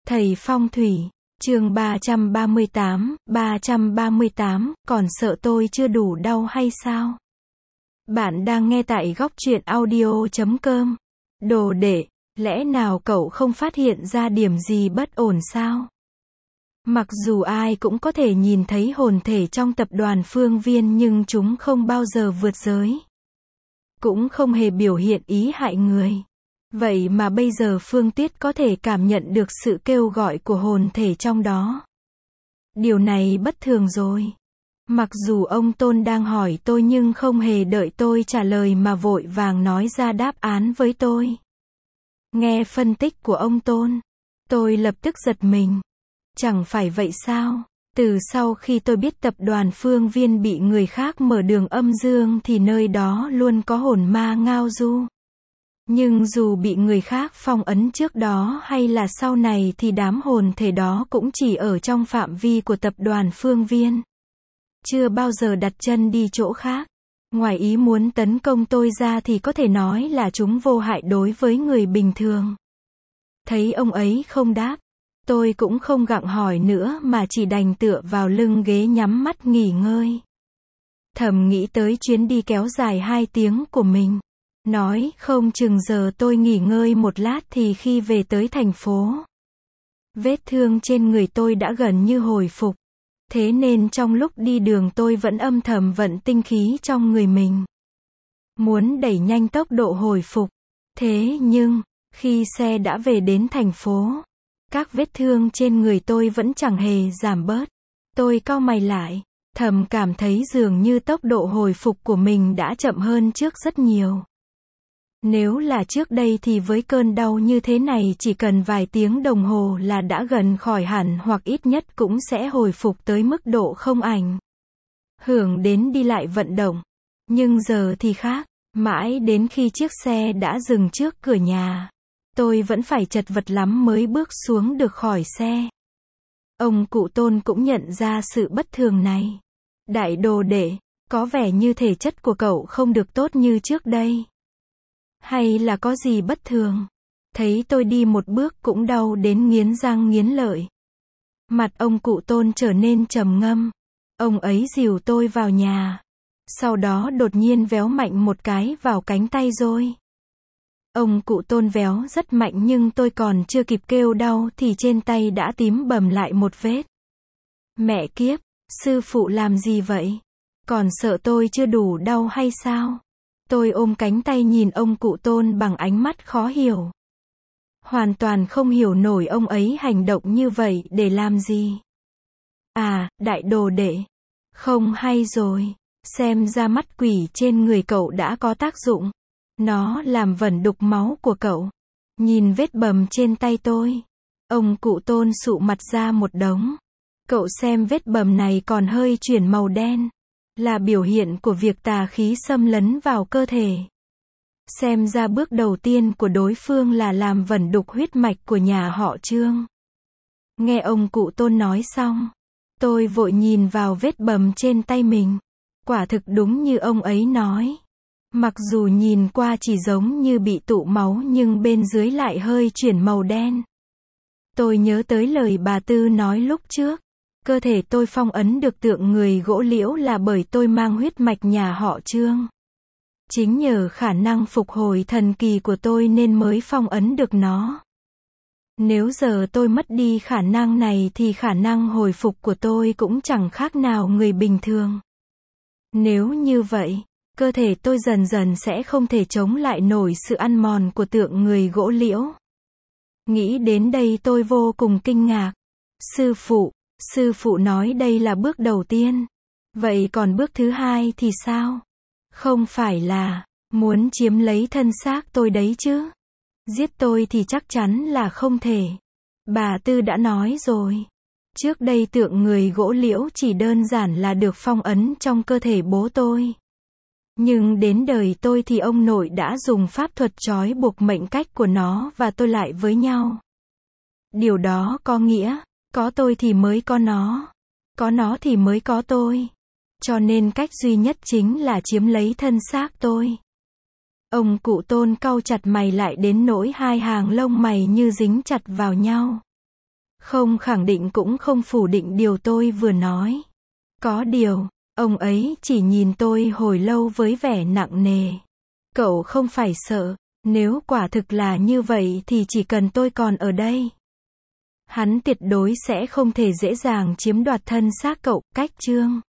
Thầy phong thủy, chương 338, còn sợ tôi chưa đủ đau hay sao? Bạn đang nghe tại góc truyện audio.com. Đồ đệ, lẽ nào cậu không phát hiện ra điểm gì bất ổn sao? Mặc dù ai cũng có thể nhìn thấy hồn thể trong tập đoàn Phương Viên nhưng chúng không bao giờ vượt giới. Cũng không hề biểu hiện ý hại người. Vậy mà bây giờ Phương Tuyết có thể cảm nhận được sự kêu gọi của hồn thể trong đó. Điều này bất thường rồi. Mặc dù ông Tôn đang hỏi tôi nhưng không hề đợi tôi trả lời mà vội vàng nói ra đáp án với tôi. Nghe phân tích của ông Tôn, tôi lập tức giật mình. Chẳng phải vậy sao? Từ sau khi tôi biết tập đoàn Phương Viên bị người khác mở đường âm dương thì nơi đó luôn có hồn ma ngao du. Nhưng dù bị người khác phong ấn trước đó hay là sau này thì đám hồn thể đó cũng chỉ ở trong phạm vi của tập đoàn Phương Viên. Chưa bao giờ đặt chân đi chỗ khác. Ngoài ý muốn tấn công tôi ra thì có thể nói là chúng vô hại đối với người bình thường. Thấy ông ấy không đáp, tôi cũng không gặng hỏi nữa mà chỉ đành tựa vào lưng ghế nhắm mắt nghỉ ngơi. Thầm nghĩ tới chuyến đi kéo dài 2 tiếng của mình. Nói không chừng giờ tôi nghỉ ngơi một lát thì khi về tới thành phố. Vết thương trên người tôi đã gần như hồi phục. Thế nên trong lúc đi đường tôi vẫn âm thầm vận tinh khí trong người mình. Muốn đẩy nhanh tốc độ hồi phục. Thế nhưng, khi xe đã về đến thành phố, các vết thương trên người tôi vẫn chẳng hề giảm bớt. Tôi cau mày lại, thầm cảm thấy dường như tốc độ hồi phục của mình đã chậm hơn trước rất nhiều. Nếu là trước đây thì với cơn đau như thế này chỉ cần vài tiếng đồng hồ là đã gần khỏi hẳn hoặc ít nhất cũng sẽ hồi phục tới mức độ không ảnh hưởng đến đi lại vận động. Nhưng giờ thì khác, mãi đến khi chiếc xe đã dừng trước cửa nhà, tôi vẫn phải chật vật lắm mới bước xuống được khỏi xe. Ông cụ Tôn cũng nhận ra sự bất thường này. Đại đồ đệ, có vẻ như thể chất của cậu không được tốt như trước đây. Hay là có gì bất thường? Thấy tôi đi một bước cũng đau đến nghiến răng nghiến lợi. Mặt ông cụ Tôn trở nên trầm ngâm. Ông ấy dìu tôi vào nhà. Sau đó đột nhiên véo mạnh một cái vào cánh tay rồi. Ông cụ Tôn véo rất mạnh nhưng tôi còn chưa kịp kêu đau thì trên tay đã tím bầm lại một vết. Mẹ kiếp, sư phụ làm gì vậy? Còn sợ tôi chưa đủ đau hay sao? Tôi ôm cánh tay nhìn ông cụ Tôn bằng ánh mắt khó hiểu. Hoàn toàn không hiểu nổi ông ấy hành động như vậy để làm gì. À, đại đồ đệ. Không hay rồi. Xem ra mắt quỷ trên người cậu đã có tác dụng. Nó làm vẩn đục máu của cậu. Nhìn vết bầm trên tay tôi. Ông cụ Tôn sụ mặt ra một đống. Cậu xem vết bầm này còn hơi chuyển màu đen. Là biểu hiện của việc tà khí xâm lấn vào cơ thể. Xem ra bước đầu tiên của đối phương là làm vẩn đục huyết mạch của nhà họ Trương. Nghe ông cụ Tôn nói xong, tôi vội nhìn vào vết bầm trên tay mình. Quả thực đúng như ông ấy nói. Mặc dù nhìn qua chỉ giống như bị tụ máu nhưng bên dưới lại hơi chuyển màu đen. Tôi nhớ tới lời bà Tư nói lúc trước. Cơ thể tôi phong ấn được tượng người gỗ liễu là bởi tôi mang huyết mạch nhà họ Trương. Chính nhờ khả năng phục hồi thần kỳ của tôi nên mới phong ấn được nó. Nếu giờ tôi mất đi khả năng này thì khả năng hồi phục của tôi cũng chẳng khác nào người bình thường. Nếu như vậy, cơ thể tôi dần dần sẽ không thể chống lại nổi sự ăn mòn của tượng người gỗ liễu. Nghĩ đến đây tôi vô cùng kinh ngạc. Sư phụ nói đây là bước đầu tiên. Vậy còn bước thứ hai thì sao? Không phải là muốn chiếm lấy thân xác tôi đấy chứ? Giết tôi thì chắc chắn là không thể. Bà Tư đã nói rồi. Trước đây tượng người gỗ liễu chỉ đơn giản là được phong ấn trong cơ thể bố tôi. Nhưng đến đời tôi thì ông nội đã dùng pháp thuật trói buộc mệnh cách của nó và tôi lại với nhau. Điều đó có nghĩa, có tôi thì mới có nó thì mới có tôi. Cho nên cách duy nhất chính là chiếm lấy thân xác tôi. Ông cụ Tôn cau chặt mày lại đến nỗi hai hàng lông mày như dính chặt vào nhau. Không khẳng định cũng không phủ định điều tôi vừa nói. Có điều, ông ấy chỉ nhìn tôi hồi lâu với vẻ nặng nề. Cậu không phải sợ, nếu quả thực là như vậy thì chỉ cần tôi còn ở đây, hắn tuyệt đối sẽ không thể dễ dàng chiếm đoạt thân xác cậu. Cách chương